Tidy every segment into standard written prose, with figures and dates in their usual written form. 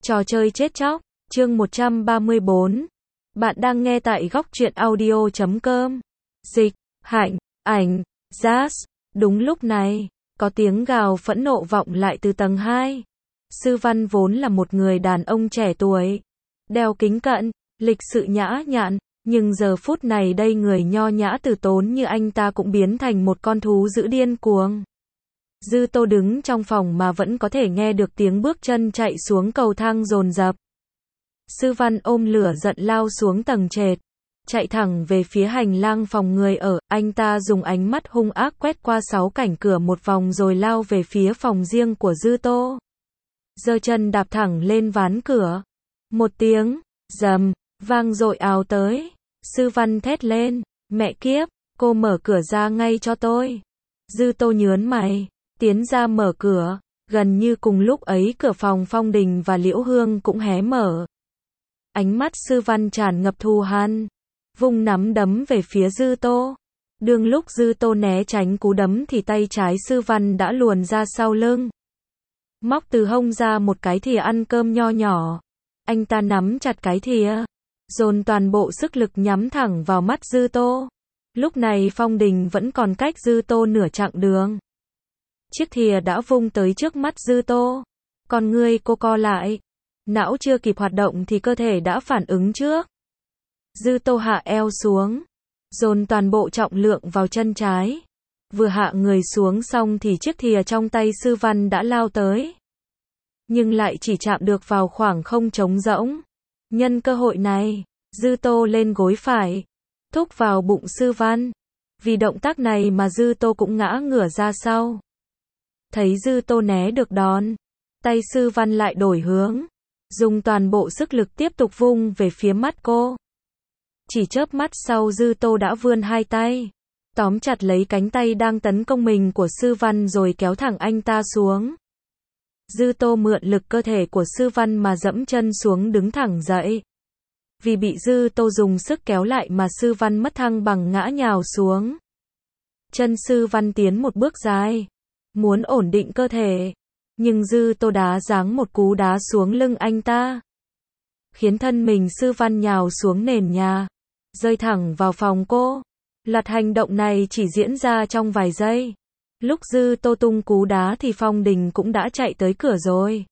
Trò chơi chết chóc, chương 134. Bạn đang nghe tại góc truyện audio.com. Dịch, Hạnh, Ảnh, Jazz. Đúng lúc này, có tiếng gào phẫn nộ vọng lại từ tầng 2. Sư Văn vốn là một người đàn ông trẻ tuổi, đeo kính cận, lịch sự nhã nhặn, nhưng giờ phút này đây người nho nhã từ tốn như anh ta cũng biến thành một con thú dữ điên cuồng. Dư Tô đứng trong phòng mà vẫn có thể nghe được tiếng bước chân chạy xuống cầu thang dồn dập. Sư Văn ôm lửa giận lao xuống tầng trệt, chạy thẳng về phía hành lang phòng người ở, anh ta dùng ánh mắt hung ác quét qua 6 cảnh cửa một vòng rồi lao về phía phòng riêng của Dư Tô. Giơ chân đạp thẳng lên ván cửa. Một tiếng rầm vang dội ào tới. Sư Văn thét lên, mẹ kiếp, cô mở cửa ra ngay cho tôi. Dư Tô nhớn mày, tiến ra mở cửa. Gần như cùng lúc ấy cửa phòng Phong Đình và Liễu Hương cũng hé mở. Ánh mắt Sư Văn tràn ngập thù hằn, vung nắm đấm về phía Dư Tô. Đương lúc Dư Tô né tránh cú đấm thì tay trái Sư Văn đã luồn ra sau lưng, móc từ hông ra một cái thìa ăn cơm nho nhỏ. Anh ta nắm chặt cái thìa, dồn toàn bộ sức lực nhắm thẳng vào mắt Dư Tô. Lúc này Phong Đình vẫn còn cách Dư Tô nửa chặng đường. Chiếc thìa đã vung tới trước mắt Dư Tô. Con ngươi cô co lại. Não chưa kịp hoạt động thì cơ thể đã phản ứng trước. Dư Tô hạ eo xuống, dồn toàn bộ trọng lượng vào chân trái. Vừa hạ người xuống xong thì chiếc thìa trong tay Sư Văn đã lao tới. Nhưng lại chỉ chạm được vào khoảng không trống rỗng. Nhân cơ hội này, Dư Tô lên gối phải, thúc vào bụng Sư Văn. Vì động tác này mà Dư Tô cũng ngã ngửa ra sau. Thấy Dư Tô né được đòn, tay Sư Văn lại đổi hướng, dùng toàn bộ sức lực tiếp tục vung về phía mắt cô. Chỉ chớp mắt sau Dư Tô đã vươn hai tay, tóm chặt lấy cánh tay đang tấn công mình của Sư Văn rồi kéo thẳng anh ta xuống. Dư Tô mượn lực cơ thể của Sư Văn mà dẫm chân xuống đứng thẳng dậy. Vì bị Dư Tô dùng sức kéo lại mà Sư Văn mất thăng bằng ngã nhào xuống. Chân Sư Văn tiến một bước dài, muốn ổn định cơ thể, nhưng Dư Tô đá giáng một cú đá xuống lưng anh ta, khiến thân mình Sư Văn nhào xuống nền nhà, rơi thẳng vào phòng cô. Loạt hành động này chỉ diễn ra trong vài giây. Lúc Dư Tô tung cú đá thì Phong Đình cũng đã chạy tới cửa rồi.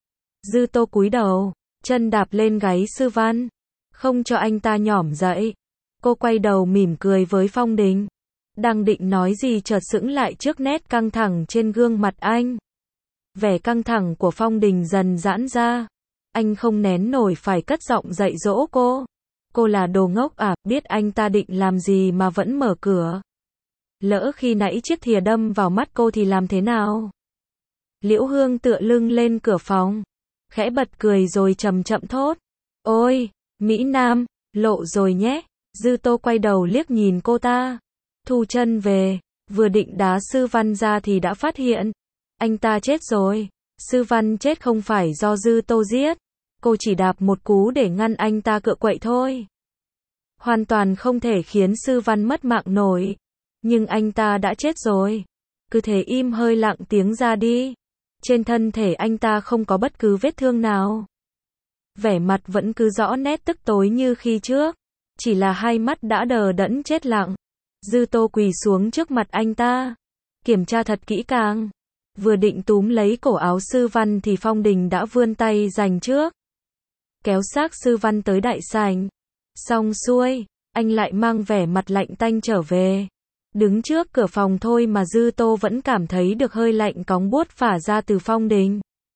Dư Tô cúi đầu, chân đạp lên gáy Sư Văn, không cho anh ta nhỏm dậy. Cô quay đầu mỉm cười với Phong Đình, đang định nói gì chợt sững lại trước nét căng thẳng trên gương mặt anh. Vẻ căng thẳng của Phong Đình dần giãn ra. Anh không nén nổi phải cất giọng dạy dỗ cô. Cô là đồ ngốc à, biết anh ta định làm gì mà vẫn mở cửa. Lỡ khi nãy chiếc thìa đâm vào mắt cô thì làm thế nào? Liễu Hương tựa lưng lên cửa phòng, khẽ bật cười rồi chậm chậm thốt. Ôi, Mỹ Nam, lộ rồi nhé. Dư Tô quay đầu liếc nhìn cô ta, thu chân về, vừa định đá Sư Văn ra thì đã phát hiện anh ta chết rồi. Sư Văn chết không phải do Dư Tô giết, cô chỉ đạp một cú để ngăn anh ta cựa quậy thôi. Hoàn toàn không thể khiến Sư Văn mất mạng nổi. Nhưng anh ta đã chết rồi. Cứ thế im hơi lặng tiếng ra đi. Trên thân thể anh ta không có bất cứ vết thương nào. Vẻ mặt vẫn cứ rõ nét tức tối như khi trước. Chỉ là hai mắt đã đờ đẫn chết lặng. Dư Tô quỳ xuống trước mặt anh ta, kiểm tra thật kỹ càng. Vừa định túm lấy cổ áo Sư Văn thì Phong Đình đã vươn tay giành trước, kéo xác Sư Văn tới đại sảnh. Xong xuôi, anh lại mang vẻ mặt lạnh tanh trở về. Đứng trước cửa phòng thôi mà Dư Tô vẫn cảm thấy được hơi lạnh cóng buốt phả ra từ Phong Đình.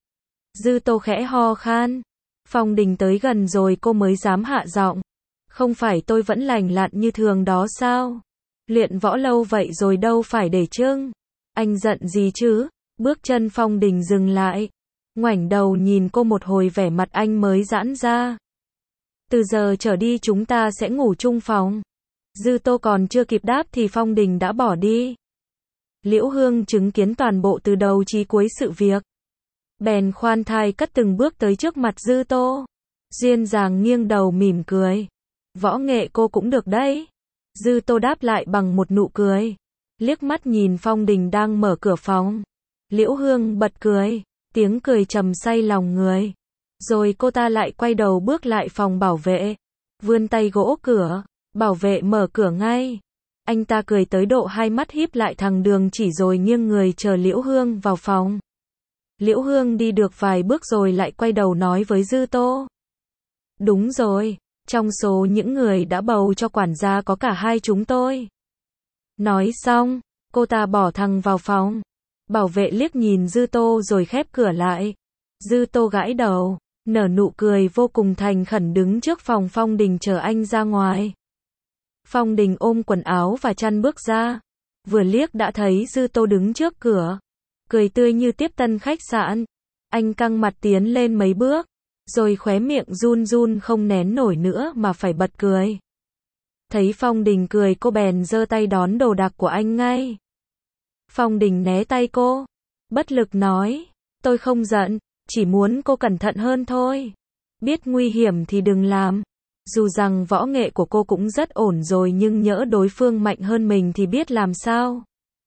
Dư Tô khẽ ho khan. Phong Đình tới gần rồi cô mới dám hạ giọng. Không phải tôi vẫn lành lặn như thường đó sao? Luyện võ lâu vậy rồi đâu phải để chưng. Anh giận gì chứ? Bước chân Phong Đình dừng lại, ngoảnh đầu nhìn cô một hồi vẻ mặt anh mới giãn ra. Từ giờ trở đi chúng ta sẽ ngủ chung phòng. Dư Tô còn chưa kịp đáp thì Phong Đình đã bỏ đi. Liễu Hương chứng kiến toàn bộ từ đầu chí cuối sự việc, bèn khoan thai cất từng bước tới trước mặt Dư Tô, duyên dáng nghiêng đầu mỉm cười. Võ nghệ cô cũng được đấy. Dư Tô đáp lại bằng một nụ cười, liếc mắt nhìn Phong Đình đang mở cửa phòng. Liễu Hương bật cười, tiếng cười trầm say lòng người. Rồi cô ta lại quay đầu bước lại phòng bảo vệ. Vươn tay gỗ cửa. Bảo vệ mở cửa ngay. Anh ta cười tới độ hai mắt híp lại thẳng Đường Chỉ rồi nghiêng người chờ Liễu Hương vào phòng. Liễu Hương đi được vài bước rồi lại quay đầu nói với Dư Tô. Đúng rồi, trong số những người đã bầu cho quản gia có cả hai chúng tôi. Nói xong, cô ta bỏ thẳng vào phòng. Bảo vệ liếc nhìn Dư Tô rồi khép cửa lại. Dư Tô gãi đầu, nở nụ cười vô cùng thành khẩn đứng trước phòng Phong Đình chờ anh ra ngoài. Phong Đình ôm quần áo và chăn bước ra. Vừa liếc đã thấy Dư Tô đứng trước cửa. Cười tươi như tiếp tân khách sạn. Anh căng mặt tiến lên mấy bước. Rồi khóe miệng run run không nén nổi nữa mà phải bật cười. Thấy Phong Đình cười cô bèn giơ tay đón đồ đạc của anh ngay. Phong Đình né tay cô. Bất lực nói. Tôi không giận. Chỉ muốn cô cẩn thận hơn thôi. Biết nguy hiểm thì đừng làm. Dù rằng võ nghệ của cô cũng rất ổn rồi nhưng nhỡ đối phương mạnh hơn mình thì biết làm sao.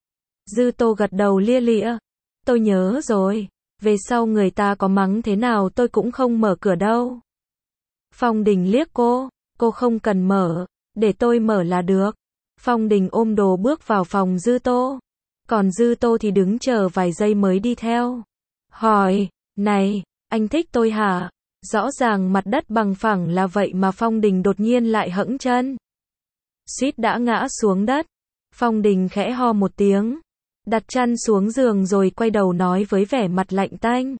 Dư Tô gật đầu lia lịa. Tôi nhớ rồi. Về sau người ta có mắng thế nào tôi cũng không mở cửa đâu. Phong Đình liếc cô không cần mở, để tôi mở là được. Phong Đình ôm đồ bước vào phòng Dư Tô. Còn Dư Tô thì đứng chờ vài giây mới đi theo. Hỏi, này, anh thích tôi hả? Rõ ràng mặt đất bằng phẳng là vậy mà Phong Đình đột nhiên lại hẫng chân. Suýt đã ngã xuống đất. Phong Đình khẽ ho một tiếng. Đặt chăn xuống giường rồi quay đầu nói với vẻ mặt lạnh tanh.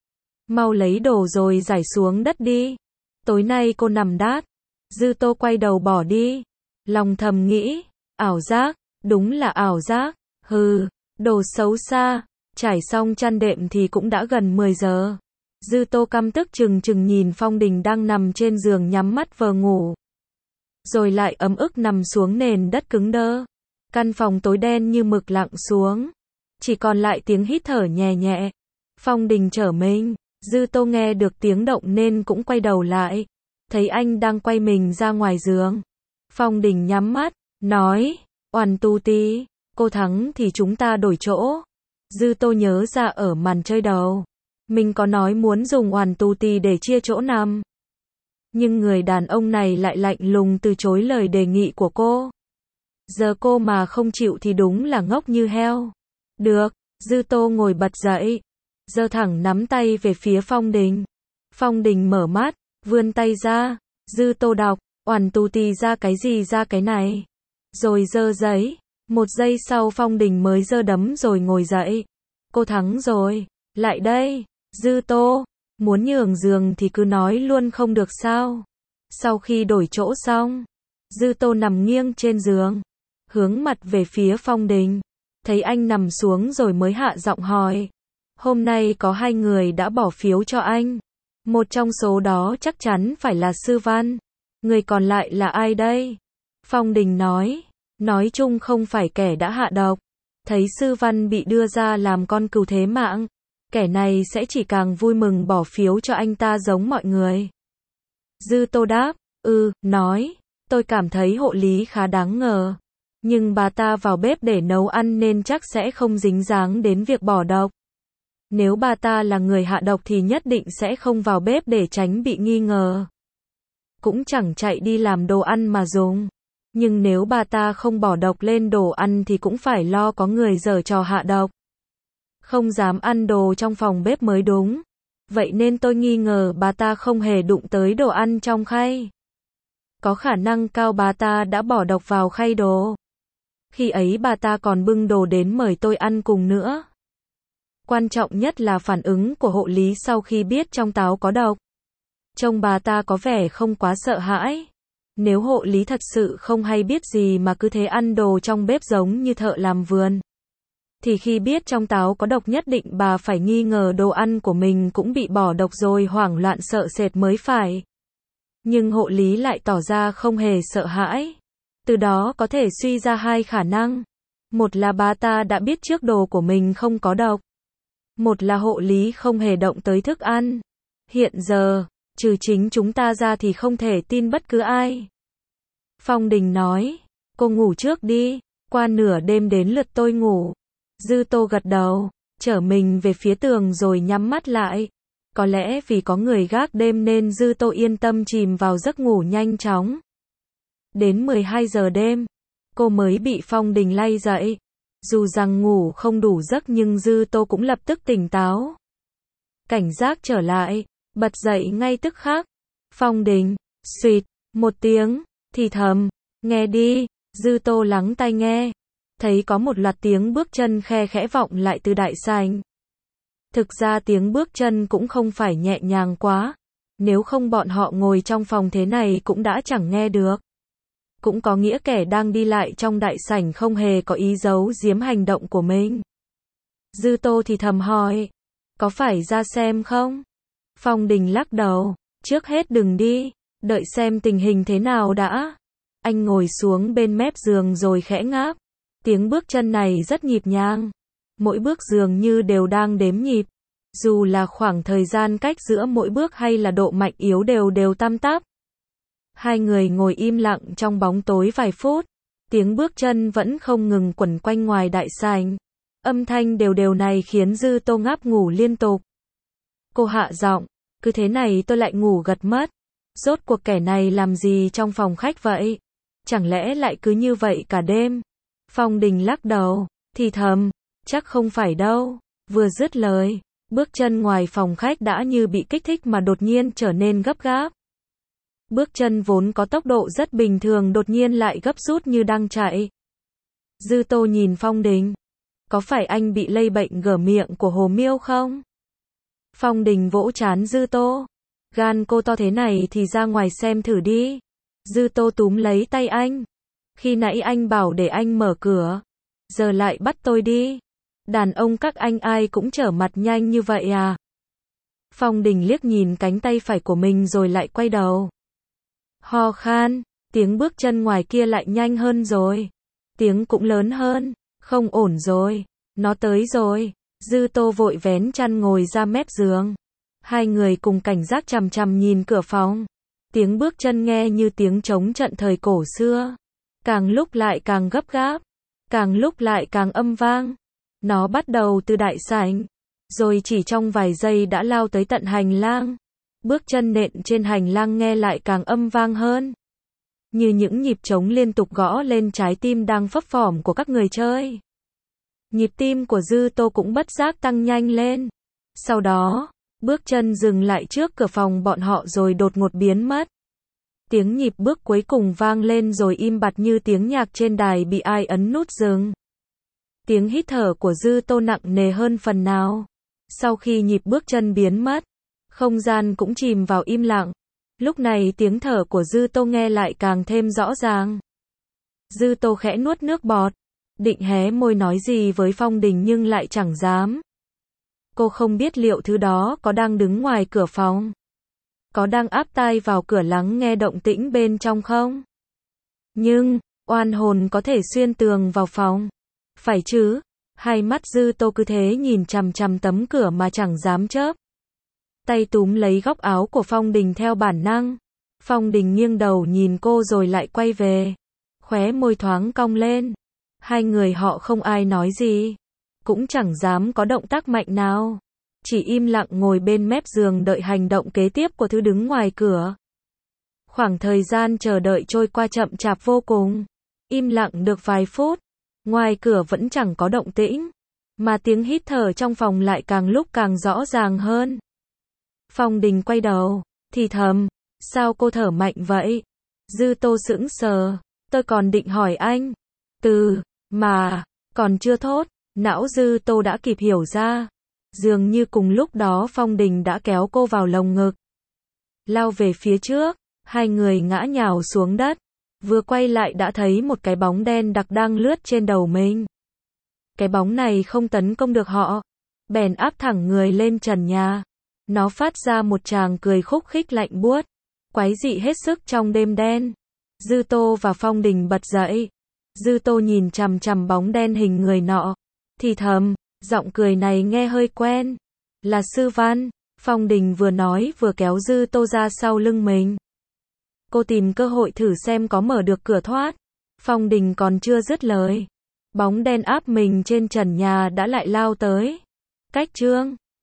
Mau lấy đồ rồi giải xuống đất đi. Tối nay cô nằm đát. Dư Tô quay đầu bỏ đi. Lòng thầm nghĩ, ảo giác, đúng là ảo giác. Hừ, đồ xấu xa. Trải xong chăn đệm thì cũng đã gần 10 giờ. Dư Tô căm tức chừng chừng nhìn Phong Đình đang nằm trên giường nhắm mắt vờ ngủ. Rồi lại ấm ức nằm xuống nền đất cứng đơ. Căn phòng tối đen như mực lặng xuống. Chỉ còn lại tiếng hít thở nhẹ nhẹ. Phong Đình trở mình. Dư Tô nghe được tiếng động nên cũng quay đầu lại. Thấy anh đang quay mình ra ngoài giường. Phong Đình nhắm mắt, nói, Oản Tu Tí, cô thắng thì chúng ta đổi chỗ. Dư Tô nhớ ra ở màn chơi đầu. Mình có nói muốn dùng Oản Tu Tí để chia chỗ nằm. Nhưng người đàn ông này lại lạnh lùng từ chối lời đề nghị của cô. Giờ cô mà không chịu thì đúng là ngốc như heo. Được, Dư Tô ngồi bật dậy. Giơ thẳng nắm tay về phía Phong Đình. Phong Đình mở mắt, vươn tay ra. Dư Tô đọc, Oản Tu Tí ra cái gì ra cái này. Rồi giơ giấy. Một giây sau Phong Đình mới giơ đấm rồi ngồi dậy. Cô thắng rồi. Lại đây, Dư Tô. Muốn nhường giường thì cứ nói luôn không được sao. Sau khi đổi chỗ xong, Dư Tô nằm nghiêng trên giường. Hướng mặt về phía Phong Đình. Thấy anh nằm xuống rồi mới hạ giọng hỏi. Hôm nay có 2 người đã bỏ phiếu cho anh. Một trong số đó chắc chắn phải là Sư Văn. Người còn lại là ai đây? Phong Đình nói chung không phải kẻ đã hạ độc. Thấy Sư Văn bị đưa ra làm con cừu thế mạng. Kẻ này sẽ chỉ càng vui mừng bỏ phiếu cho anh ta giống mọi người. Dư Tô đáp, nói, tôi cảm thấy hộ lý khá đáng ngờ. Nhưng bà ta vào bếp để nấu ăn nên chắc sẽ không dính dáng đến việc bỏ độc. Nếu bà ta là người hạ độc thì nhất định sẽ không vào bếp để tránh bị nghi ngờ. Cũng chẳng chạy đi làm đồ ăn mà dùng. Nhưng nếu bà ta không bỏ độc lên đồ ăn thì cũng phải lo có người giở trò hạ độc. Không dám ăn đồ trong phòng bếp mới đúng. Vậy nên tôi nghi ngờ bà ta không hề đụng tới đồ ăn trong khay. Có khả năng cao bà ta đã bỏ độc vào khay đồ. Khi ấy bà ta còn bưng đồ đến mời tôi ăn cùng nữa. Quan trọng nhất là phản ứng của hộ lý sau khi biết trong táo có độc. Trông bà ta có vẻ không quá sợ hãi. Nếu hộ lý thật sự không hay biết gì mà cứ thế ăn đồ trong bếp giống như thợ làm vườn, thì khi biết trong táo có độc nhất định bà phải nghi ngờ đồ ăn của mình cũng bị bỏ độc rồi hoảng loạn sợ sệt mới phải. Nhưng hộ lý lại tỏ ra không hề sợ hãi. Từ đó có thể suy ra 2 khả năng. Một là bà ta đã biết trước đồ của mình không có độc. Một là hộ lý không hề động tới thức ăn. Hiện giờ, trừ chính chúng ta ra thì không thể tin bất cứ ai. Phong Đình nói, cô ngủ trước đi, qua nửa đêm đến lượt tôi ngủ. Dư Tô gật đầu, trở mình về phía tường rồi nhắm mắt lại. Có lẽ vì có người gác đêm nên Dư Tô yên tâm chìm vào giấc ngủ nhanh chóng. Đến 12 giờ đêm, cô mới bị Phong Đình lay dậy. Dù rằng ngủ không đủ giấc nhưng Dư Tô cũng lập tức tỉnh táo. Cảnh giác trở lại, bật dậy ngay tức khắc. Phong Đình, xuyệt, một tiếng, thì thầm, nghe đi. Dư Tô lắng tai nghe, thấy có một loạt tiếng bước chân khe khẽ vọng lại từ đại sảnh. Thực ra tiếng bước chân cũng không phải nhẹ nhàng quá, nếu không bọn họ ngồi trong phòng thế này cũng đã chẳng nghe được. Cũng có nghĩa kẻ đang đi lại trong đại sảnh không hề có ý giấu giếm hành động của mình. Dư Tô thì thầm hỏi, có phải ra xem không? Phong Đình lắc đầu, trước hết đừng đi, đợi xem tình hình thế nào đã. Anh ngồi xuống bên mép giường rồi khẽ ngáp. Tiếng bước chân này rất nhịp nhàng. Mỗi bước dường như đều đang đếm nhịp. Dù là khoảng thời gian cách giữa mỗi bước hay là độ mạnh yếu đều tăm tắp. Hai người ngồi im lặng trong bóng tối vài phút. Tiếng bước chân vẫn không ngừng quẩn quanh ngoài đại sảnh. Âm thanh đều này khiến Dư Tô ngáp ngủ liên tục. Cô hạ giọng, cứ thế này tôi lại ngủ gật mất. Rốt cuộc kẻ này làm gì trong phòng khách vậy? Chẳng lẽ lại cứ như vậy cả đêm? Phong Đình lắc đầu, thì thầm, chắc không phải đâu. Vừa dứt lời, bước chân ngoài phòng khách đã như bị kích thích mà đột nhiên trở nên gấp gáp. Bước chân vốn có tốc độ rất bình thường đột nhiên lại gấp rút như đang chạy. Dư Tô nhìn Phong Đình, có phải anh bị lây bệnh gở miệng của Hồ Miêu không? Phong Đình vỗ trán Dư Tô, gan cô to thế này thì ra ngoài xem thử đi. Dư Tô túm lấy tay anh, khi nãy anh bảo để anh mở cửa, giờ lại bắt tôi đi. Đàn ông các anh ai cũng trở mặt nhanh như vậy à? Phong Đình liếc nhìn cánh tay phải của mình rồi lại quay đầu. Ho khan, tiếng bước chân ngoài kia lại nhanh hơn rồi. Tiếng cũng lớn hơn, không ổn rồi, nó tới rồi. Dư Tô vội vén chăn ngồi ra mép giường. Hai người cùng cảnh giác chằm chằm nhìn cửa phòng. Tiếng bước chân nghe như tiếng trống trận thời cổ xưa. Càng lúc lại càng gấp gáp, càng lúc lại càng âm vang. Nó bắt đầu từ đại sảnh, rồi chỉ trong vài giây đã lao tới tận hành lang. Bước chân nện trên hành lang nghe lại càng âm vang hơn. Như những nhịp trống liên tục gõ lên trái tim đang phấp phỏng của các người chơi. Nhịp tim của Dư Tô cũng bất giác tăng nhanh lên. Sau đó, bước chân dừng lại trước cửa phòng bọn họ rồi đột ngột biến mất. Tiếng nhịp bước cuối cùng vang lên rồi im bặt như tiếng nhạc trên đài bị ai ấn nút dừng. Tiếng hít thở của Dư Tô nặng nề hơn phần nào. Sau khi nhịp bước chân biến mất, không gian cũng chìm vào im lặng. Lúc này tiếng thở của Dư Tô nghe lại càng thêm rõ ràng. Dư Tô khẽ nuốt nước bọt, định hé môi nói gì với Phong Đình nhưng lại chẳng dám. Cô không biết liệu thứ đó có đang đứng ngoài cửa phòng, có đang áp tai vào cửa lắng nghe động tĩnh bên trong không? Nhưng, oan hồn có thể xuyên tường vào phòng. Phải chứ? Hai mắt Dư Tô cứ thế nhìn chằm chằm tấm cửa mà chẳng dám chớp. Tay túm lấy góc áo của Phong Đình theo bản năng. Phong Đình nghiêng đầu nhìn cô rồi lại quay về. Khóe môi thoáng cong lên. Hai người họ không ai nói gì, cũng chẳng dám có động tác mạnh nào. Chỉ im lặng ngồi bên mép giường đợi hành động kế tiếp của thứ đứng ngoài cửa. Khoảng thời gian chờ đợi trôi qua chậm chạp vô cùng. Im lặng được vài phút. Ngoài cửa vẫn chẳng có động tĩnh. Mà tiếng hít thở trong phòng lại càng lúc càng rõ ràng hơn. Phong Đình quay đầu, thì thầm, sao cô thở mạnh vậy? Dư Tô sững sờ, tôi còn định hỏi anh. Mà, còn chưa thốt, não Dư Tô đã kịp hiểu ra. Dường như cùng lúc đó Phong Đình đã kéo cô vào lồng ngực. Lao về phía trước, hai người ngã nhào xuống đất. Vừa quay lại đã thấy một cái bóng đen đặc đang lướt trên đầu mình. Cái bóng này không tấn công được họ, bèn áp thẳng người lên trần nhà. Nó phát ra một tràng cười khúc khích lạnh buốt, quái dị hết sức trong đêm đen. Dư Tô và Phong Đình bật dậy. Dư Tô nhìn chằm chằm bóng đen hình người nọ, thì thầm, giọng cười này nghe hơi quen. Là Sư Văn. Phong Đình vừa nói vừa kéo Dư Tô ra sau lưng mình. Cô tìm cơ hội thử xem có mở được cửa thoát. Phong Đình còn chưa dứt lời, bóng đen áp mình trên trần nhà đã lại lao tới. Cách chương